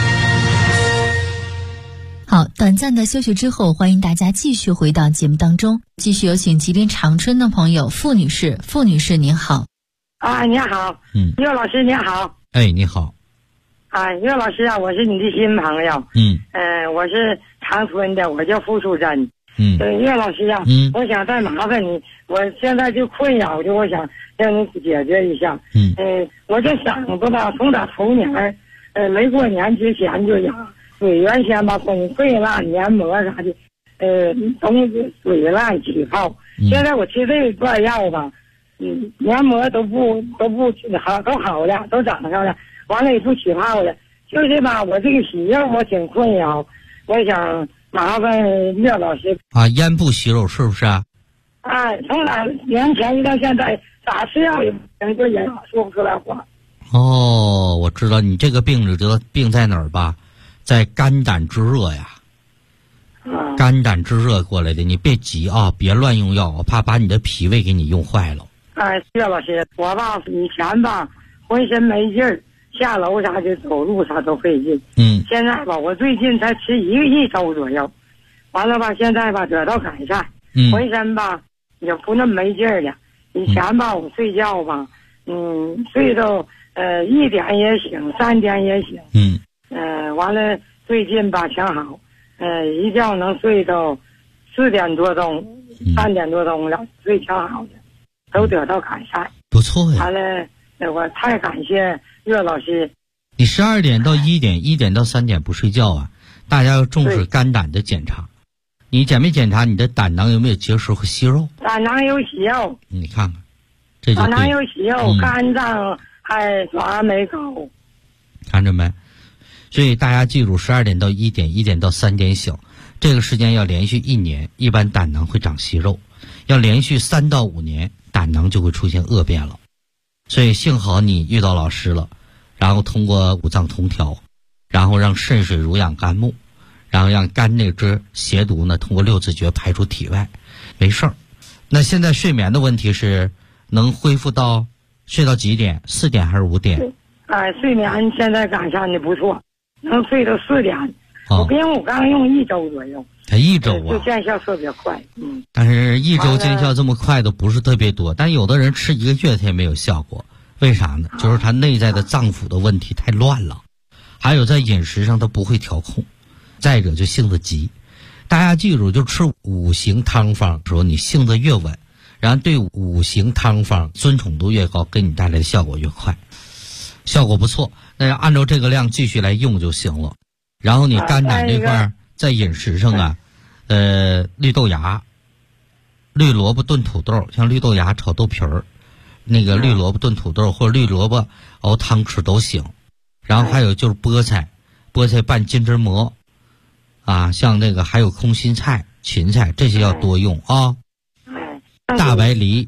好，短暂的休息之后，欢迎大家继续回到节目当中，继续有请吉林长春的朋友傅女士。傅女士您好。 你好。岳老师您好。 你好。 岳老师啊，我是你的新朋友。我是长春的，我叫傅淑珍。岳老师啊，我想再麻烦你，我现在就困扰的，我想让你解决一下。我就想不到从打头年没过年之前就养水原先吧，风溃烂、黏膜啥的，从水烂起泡。现在我吃这段药吧，黏膜都不好，都好了，都长上了，完了也不起泡了。就是吧，我这个洗肉我挺困扰，我想麻烦岳老师。 咽部息肉是不是啊？ 从2年前到现在，咋吃药也不行，就也说不出来话。 我知道你这个病在哪儿吧？在肝胆之热呀。肝胆之热过来的，你别急啊，别乱用药，我怕把你的脾胃给你用坏了。 岳老师，我吧以前吧浑身没劲儿，下楼啥的走路啥都费劲。现在吧我最近才吃一周左右，完了吧现在吧得到改善，浑身吧也不那么没劲儿了。以前吧我睡觉吧，睡到1点也醒，3点也醒。完了最近吧挺好，一觉能睡到4点多钟、3点多钟了，睡挺好的，都得到改善。 不错呀。 完了，我太感谢岳老师。 你12点到1点，1点到3点不睡觉啊？大家要重视肝胆的检查。你检没检查你的胆囊有没有结石和息肉？ 胆囊有息肉。 你看看，这就对。 胆囊有息肉，肝脏还转没高。 看着没？所以大家记住，12点到1点，1点到3点醒，这个时间要连续1年，一般胆囊会长息肉；要连续3到5年，胆囊就会出现恶变了。所以幸好你遇到老师了，然后通过五脏同调，然后让肾水濡养肝木，然后让肝内之邪毒呢通过6字诀排出体外，没事儿。那现在睡眠的问题是能恢复到睡到几点？4点还是5点？ 睡眠现在改善的不错，能睡到4点。因为我刚用1周左右。 1周啊， 就见效特别快。 但是1周见效这么快的不是特别多，但有的人吃1个月他也没有效果，为啥呢？就是他内在的脏腑的问题太乱了，还有在饮食上他不会调控，再者就性子急。大家记住，就吃5行汤方的时候，你性子越稳，然后对5行汤方尊崇度越高，给你带来的效果越快，效果不错。那要按照这个量继续来用就行了。 然后你肝胆这块在饮食上啊，绿豆芽、绿萝卜炖土豆，像绿豆芽炒豆皮儿，那个绿萝卜炖土豆或者绿萝卜熬汤吃都行。然后还有就是菠菜拌金针蘑啊，像那个还有空心菜、芹菜这些要多用啊。大白梨、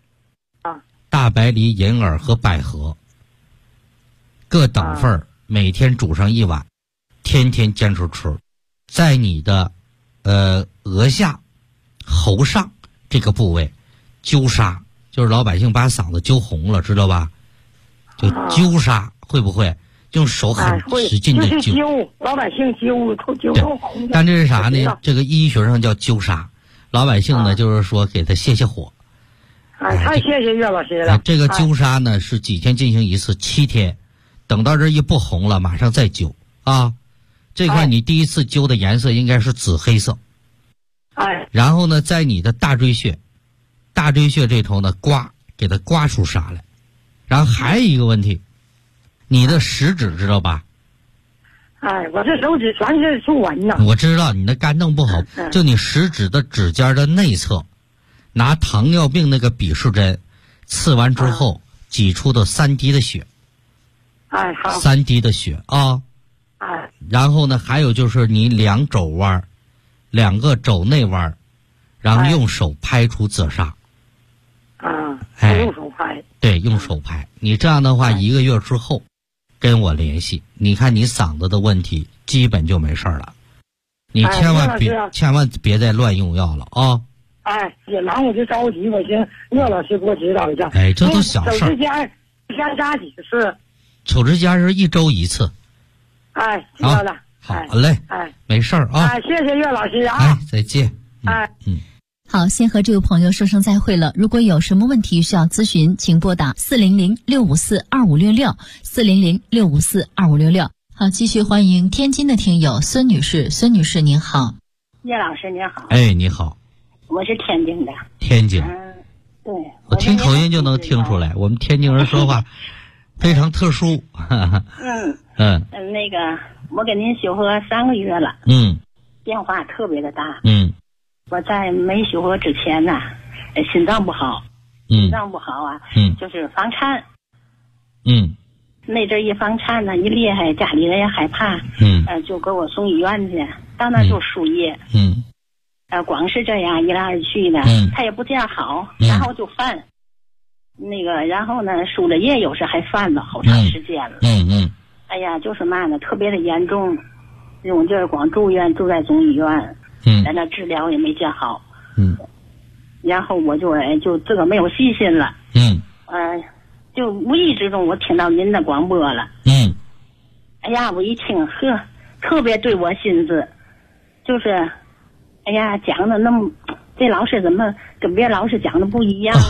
银耳和百合各等份儿，每天煮上1碗，天天坚持吃。在你的额下、喉上这个部位揪痧，就是老百姓把嗓子揪红了，知道吧？就揪痧，会不会用手很使劲的揪？ 老百姓揪红。 但这是啥呢？这个医学上叫揪痧，老百姓呢就是说给他泄火。 太谢谢岳老师了。 这个揪痧呢是几天进行一次，7天，等到这一不红了，马上再揪啊。这块你第一次揪的颜色应该是紫黑色。然后呢，在你的大椎穴这头呢给它刮出痧来。然后还有一个问题，你的食指知道吧？ 我这手指全是竖纹呢。 我知道你的肝脏不好，就你食指的指尖的内侧，拿糖尿病那个笔试针刺完之后，挤出的3滴的血。 好。 3滴的血啊。然后呢，还有就是你2肘弯，2个肘内弯，然后用手拍出紫砂。 用手拍。 对，用手拍。你这样的话，1个月之后跟我联系，你看你嗓子的问题基本就没事了。你千万别再乱用药了啊！ 也拿我就着急，我寻岳老师给我指导一下。 这都小事。 手指尖扎几次？ 手指尖是1周1次。 知道了。 好嘞。没事啊。 谢谢岳老师啊。 再见。 好，先和这位朋友说声再会了。如果有什么问题需要咨询，请拨打400-654-2566，400-654-2566。好，继续欢迎天津的听友孙女士。孙女士您好。 叶老师您好。 你好。 我是天津的。 天津。 对。 我听口音就能听出来，我们天津人说话非常特殊。 那个我跟您修合3个月了。变化特别的大。我在没修合之前呢，心脏不好。就是房颤。那阵一房颤呢，一厉害，家里人也害怕。就给我送医院去，到那就输液。光是这样一来二去的，他也不见好，然后就犯。然后呢，输了液有时还犯了好长时间了。哎呀，就是嘛呢，特别的严重，我就是光住在总医院。在那治疗也没见好。然后我就这个没有信心了。就无意之中我听到您的广播了。哎呀，我一听特别对我心思，就是哎呀讲的那么，这老师怎么跟别老师讲的不一样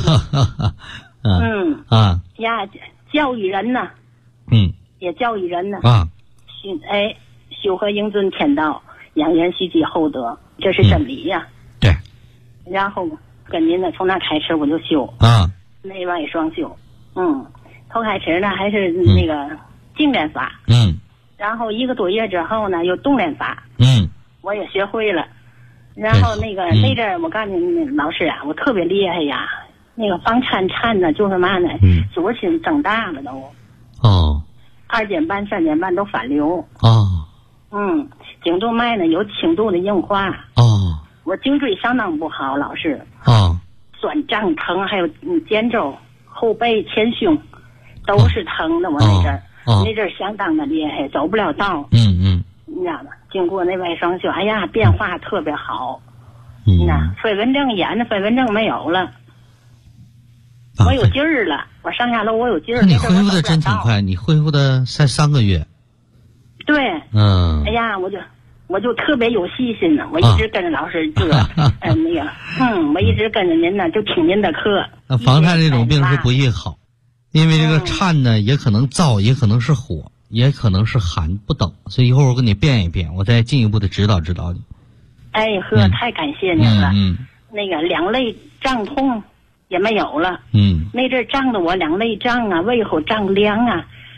呢？呀，教育人呢。也教育人呢。修和应遵天道，养颜蓄积厚德，这是真理呀。 对。 然后跟您呢，从那开始我就修。内外双修。头开始呢还是那个静练法。然后1个多月之后呢，又动练法。我也学会了。然后那阵我告诉您老师啊，我特别厉害呀。那个房颤呢，就是嘛呢，左心增大了都。2点半、3点半都反流。颈动脉呢有轻度的硬化。我颈椎相当不好，老师。酸胀疼，还有肩周、后背、前胸都是疼的。我那阵相当的厉害，走不了道。你知道吗？经过那外双修，哎呀，变化特别好。飞蚊症眼的飞蚊症没有了。我有劲儿了，我上下楼我有劲儿。 你恢复的真挺快，你恢复的才3个月。 对。哎呀，我就特别有信心呢，我一直跟着老师我一直跟着您呢，就听您的课。 那房颤这种病是不易好，因为这个颤呢，也可能燥，也可能是火，也可能是寒，不等。所以一会儿我给你变一变，我再进一步的指导指导你。 太感谢您了。那个2肋胀痛也没有了。那阵胀的我2肋胀啊，胃口胀凉啊，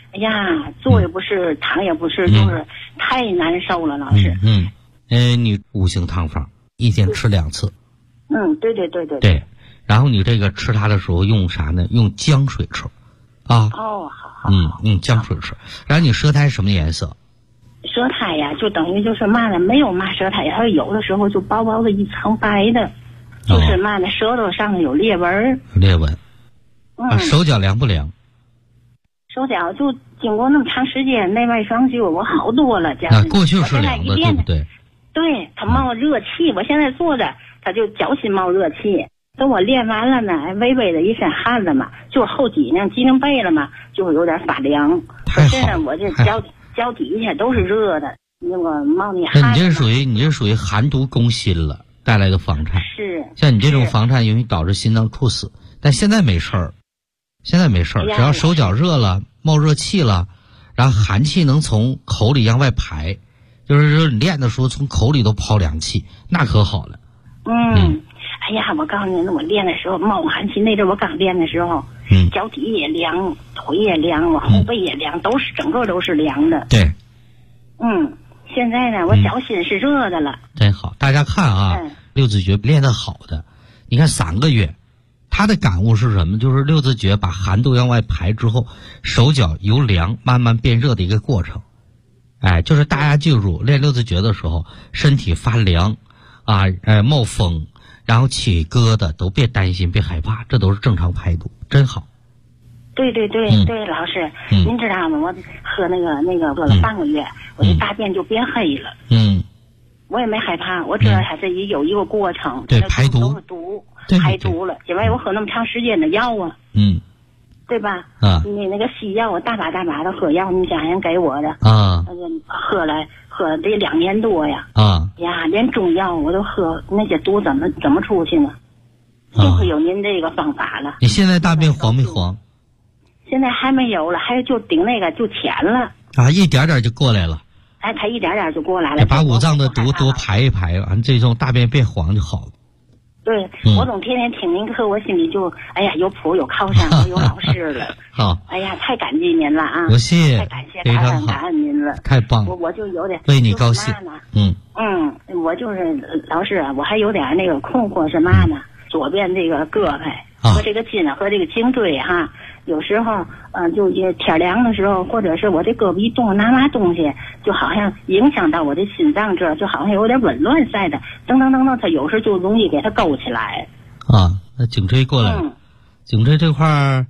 哎呀，坐也不是，躺也不是，就是太难受了，老师。 你5型糖方，一天吃2次。 对。 对，然后你这个吃它的时候用啥呢？用姜水吃，啊。 哦，好。 用姜水吃。然后你舌苔什么颜色？ 舌苔呀，就等于就是嘛呢，没有嘛舌苔，还有的时候就薄薄的一层白的，就是嘛呢，舌头上面有裂纹。 裂纹。手脚凉不凉？ 手脚就经过那么长时间内外双修，我好多了。 过去是凉的，对不对？ 对，它冒热气，我现在坐着，它就脚心冒热气。等我练完了呢，微微的一身汗了嘛，就后脊梁、脊梁背了嘛，就有点发凉。身上我这脚底下都是热的，那个冒那汗。 你这属于寒毒攻心了带来的房颤。 是。 像你这种房颤容易导致心脏猝死，但现在没事儿。只要手脚热了，冒热气了，然后寒气能从口里向外排，就是说你练的时候从口里都抛凉气，那可好了。 哎呀，我告诉你，我练的时候冒寒气，那阵我刚练的时候，脚底也凉，腿也凉，我后背也凉，整个都是凉的。 对。 现在呢，我脚心是热的了。 真好，大家看啊，六字诀练得好的，你看3个月。他的感悟是什么？就是六字诀把寒度向外排之后，手脚由凉慢慢变热的一个过程。就是大家记住，练六字诀的时候，身体发凉冒风，然后起疙瘩，都别担心，别害怕，这都是正常排毒，真好。 对，老师，您知道吗？我喝那个喝了半个月，我的大便就变黑了。我也没害怕，我知道它这有一个过程， 对，排毒都是毒。排毒了，因为我喝那么长时间的药啊，对吧？你那个西药，我大把的喝药，你想想给我的喝这2年多呀，连中药我都喝，那些毒怎么出去呢？就是有您这个方法了。 你现在大便黄没黄？ 现在还没有了，还有就顶那个就浅了一点点就过来了。 它一点点就过来了， 把五脏的毒多排一排，完这种大便变黄就好了。 对，我总天天听您课，我心里就有谱有靠山，我有老师了。 好， 太感激您了啊！ 不谢， 太感谢感恩您了， 太棒了。 我就有点为你高兴。 我就是老师啊，我还有点那个困惑是嘛呢？左边这个胳膊和这个筋和这个颈椎哈，有时候就天凉的时候，或者是我这胳膊一动拿嘛东西，就好像影响到我的心脏这儿，就好像有点紊乱似的，噔，它有时就容易给它勾起来。 那颈椎过来，颈椎这块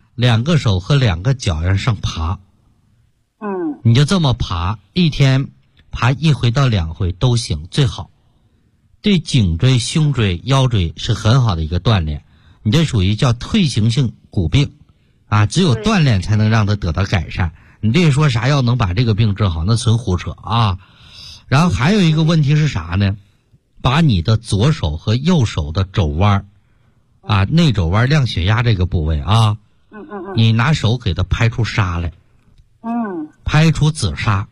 2个手和2个脚要上爬。你就这么爬，一天爬1回到2回都行，最好。对颈椎、胸椎、腰椎是很好的一个锻炼。你这属于叫退行性骨病只有锻炼才能让它得到改善。你这说啥药能把这个病治好，那纯胡扯啊。然后还有一个问题是啥呢？把你的左手和右手的肘弯内肘弯亮血压这个部位你拿手给它拍出痧来，拍出紫砂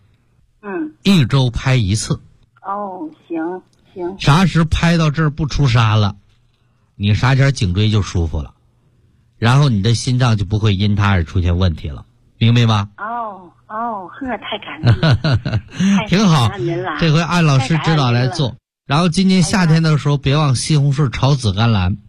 ，1周拍1次。 行。 啥时拍到这儿不出痧了，你啥前颈椎就舒服了，然后你的心脏就不会因它而出现问题了，明白吗？ 太感恩了， 挺好。这回按老师指导来做。然后今年夏天的时候，别忘西红柿炒紫甘蓝。